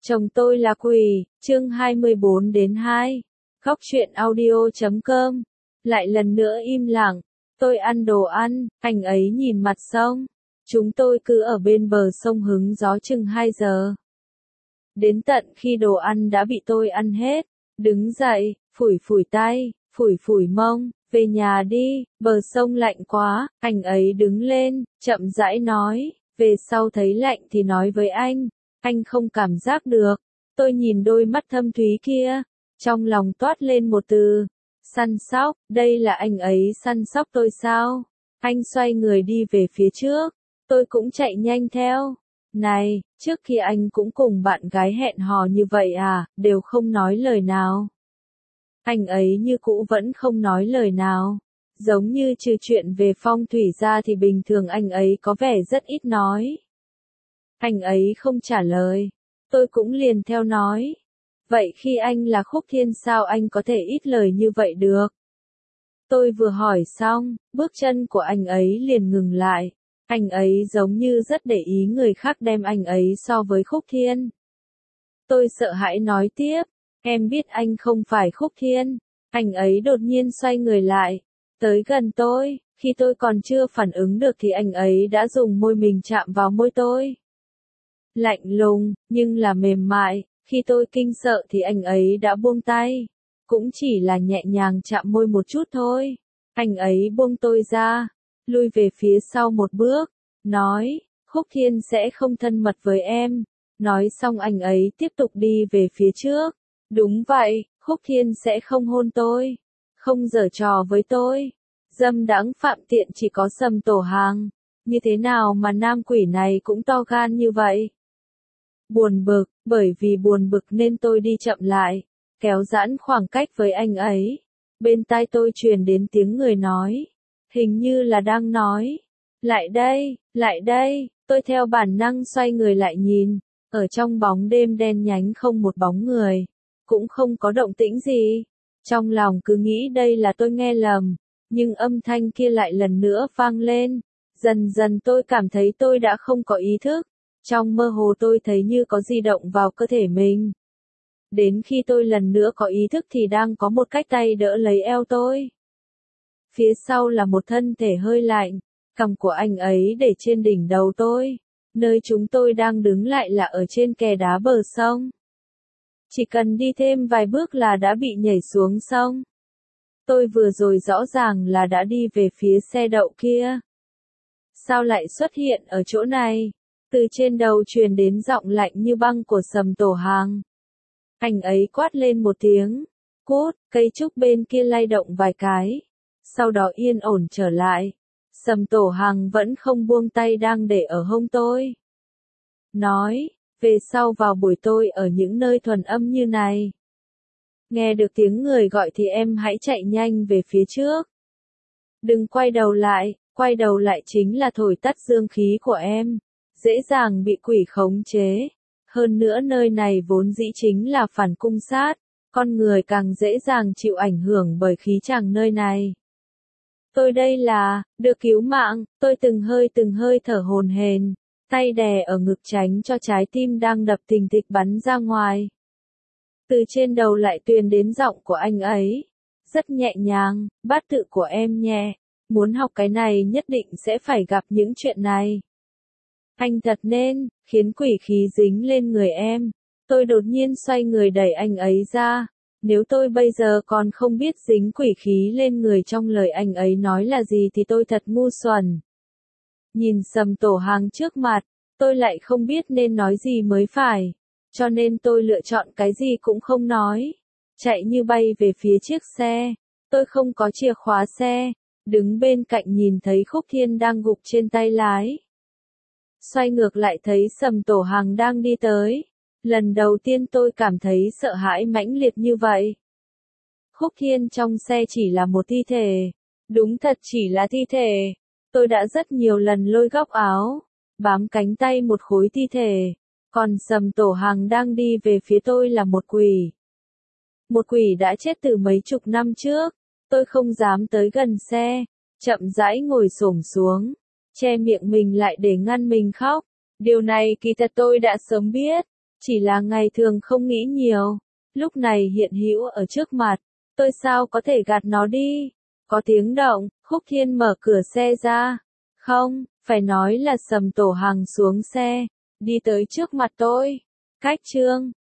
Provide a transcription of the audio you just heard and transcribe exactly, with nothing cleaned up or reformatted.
Chồng tôi là quỷ, chương hai mươi bốn đến hai. Góc truyện audio chấm com. Lại lần nữa im lặng. Tôi ăn đồ ăn, anh ấy nhìn mặt sông. Chúng tôi cứ ở bên bờ sông hứng gió chừng hai giờ. Đến tận khi đồ ăn đã bị tôi ăn hết. Đứng dậy, phủi phủi tay, phủi phủi mông, về nhà đi, bờ sông lạnh quá. Anh ấy đứng lên, chậm rãi nói, về sau thấy lạnh thì nói với anh. Anh không cảm giác được. Tôi nhìn đôi mắt thâm thúy kia. Trong lòng toát lên một từ. Săn sóc, đây là anh ấy săn sóc tôi sao? Anh xoay người đi về phía trước. Tôi cũng chạy nhanh theo. Này, trước khi anh cũng cùng bạn gái hẹn hò như vậy à, đều không nói lời nào. Anh ấy như cũ vẫn không nói lời nào. Giống như trừ chuyện về phong thủy ra thì bình thường anh ấy có vẻ rất ít nói. Anh ấy không trả lời. Tôi cũng liền theo nói. Vậy khi anh là Khúc Thiên sao anh có thể ít lời như vậy được? Tôi vừa hỏi xong, bước chân của anh ấy liền ngừng lại. Anh ấy giống như rất để ý người khác đem anh ấy so với Khúc Thiên. Tôi sợ hãi nói tiếp, em biết anh không phải Khúc Thiên. Anh ấy đột nhiên xoay người lại, tới gần tôi, khi tôi còn chưa phản ứng được thì anh ấy đã dùng môi mình chạm vào môi tôi. Lạnh lùng, nhưng là mềm mại, khi tôi kinh sợ thì anh ấy đã buông tay. Cũng chỉ là nhẹ nhàng chạm môi một chút thôi. Anh ấy buông tôi ra, lui về phía sau một bước, nói, Khúc Thiên sẽ không thân mật với em. Nói xong anh ấy tiếp tục đi về phía trước. Đúng vậy, Khúc Thiên sẽ không hôn tôi, không giở trò với tôi. Dâm đãng phạm tiện chỉ có Sầm Tổ Hàng. Như thế nào mà nam quỷ này cũng to gan như vậy? Buồn bực, bởi vì buồn bực nên tôi đi chậm lại, kéo giãn khoảng cách với anh ấy. Bên tai tôi truyền đến tiếng người nói, hình như là đang nói, lại đây, lại đây. Tôi theo bản năng xoay người lại nhìn, ở trong bóng đêm đen nhánh không một bóng người, cũng không có động tĩnh gì. Trong lòng cứ nghĩ đây là tôi nghe lầm, nhưng âm thanh kia lại lần nữa vang lên. Dần dần tôi cảm thấy tôi đã không có ý thức. Trong mơ hồ tôi thấy như có di động vào cơ thể mình. Đến khi tôi lần nữa có ý thức thì đang có một cái tay đỡ lấy eo tôi. Phía sau là một thân thể hơi lạnh, cằm của anh ấy để trên đỉnh đầu tôi. Nơi chúng tôi đang đứng lại là ở trên kè đá bờ sông. Chỉ cần đi thêm vài bước là đã bị nhảy xuống sông. Tôi vừa rồi rõ ràng là đã đi về phía xe đậu kia. Sao lại xuất hiện ở chỗ này? Từ trên đầu truyền đến giọng lạnh như băng của Sầm Tổ Hàng. Anh ấy quát lên một tiếng. Cút, cây trúc bên kia lay động vài cái. Sau đó yên ổn trở lại. Sầm Tổ Hàng vẫn không buông tay đang để ở hông tôi. Nói, về sau vào buổi tôi ở những nơi thuần âm như này. Nghe được tiếng người gọi thì em hãy chạy nhanh về phía trước. Đừng quay đầu lại, quay đầu lại chính là thổi tắt dương khí của em. Dễ dàng bị quỷ khống chế. Hơn nữa nơi này vốn dĩ chính là phản cung sát, con người càng dễ dàng chịu ảnh hưởng bởi khí chàng nơi này. Tôi đây là, được cứu mạng, tôi từng hơi từng hơi thở hổn hển, tay đè ở ngực tránh cho trái tim đang đập thình thịch bắn ra ngoài. Từ trên đầu lại truyền đến giọng của anh ấy, rất nhẹ nhàng, bát tự của em nhẹ, muốn học cái này nhất định sẽ phải gặp những chuyện này. Anh thật nên, khiến quỷ khí dính lên người em. Tôi đột nhiên xoay người đẩy anh ấy ra. Nếu tôi bây giờ còn không biết dính quỷ khí lên người trong lời anh ấy nói là gì thì tôi thật ngu xuẩn. Nhìn Sầm Tổ Hàng trước mặt, tôi lại không biết nên nói gì mới phải. Cho nên tôi lựa chọn cái gì cũng không nói. Chạy như bay về phía chiếc xe. Tôi không có chìa khóa xe. Đứng bên cạnh nhìn thấy Khúc Thiên đang gục trên tay lái. Xoay ngược lại thấy Sầm Tổ Hàng đang đi tới. Lần đầu tiên tôi cảm thấy sợ hãi mãnh liệt như vậy. Khúc Thiên trong xe chỉ là một thi thể. Đúng thật chỉ là thi thể. Tôi đã rất nhiều lần lôi góc áo, bám cánh tay một khối thi thể. Còn Sầm Tổ Hàng đang đi về phía tôi là một quỷ. Một quỷ đã chết từ mấy chục năm trước. Tôi không dám tới gần xe. Chậm rãi ngồi xổm xuống. Che miệng mình lại để ngăn mình khóc. Điều này kỳ thật tôi đã sớm biết. Chỉ là ngày thường không nghĩ nhiều, lúc này hiện hữu ở trước mặt, tôi sao có thể gạt nó đi. Có tiếng động, Khúc Thiên mở cửa xe ra. Không, phải nói là Sầm Tổ Hằng xuống xe, đi tới trước mặt tôi. Cách Trương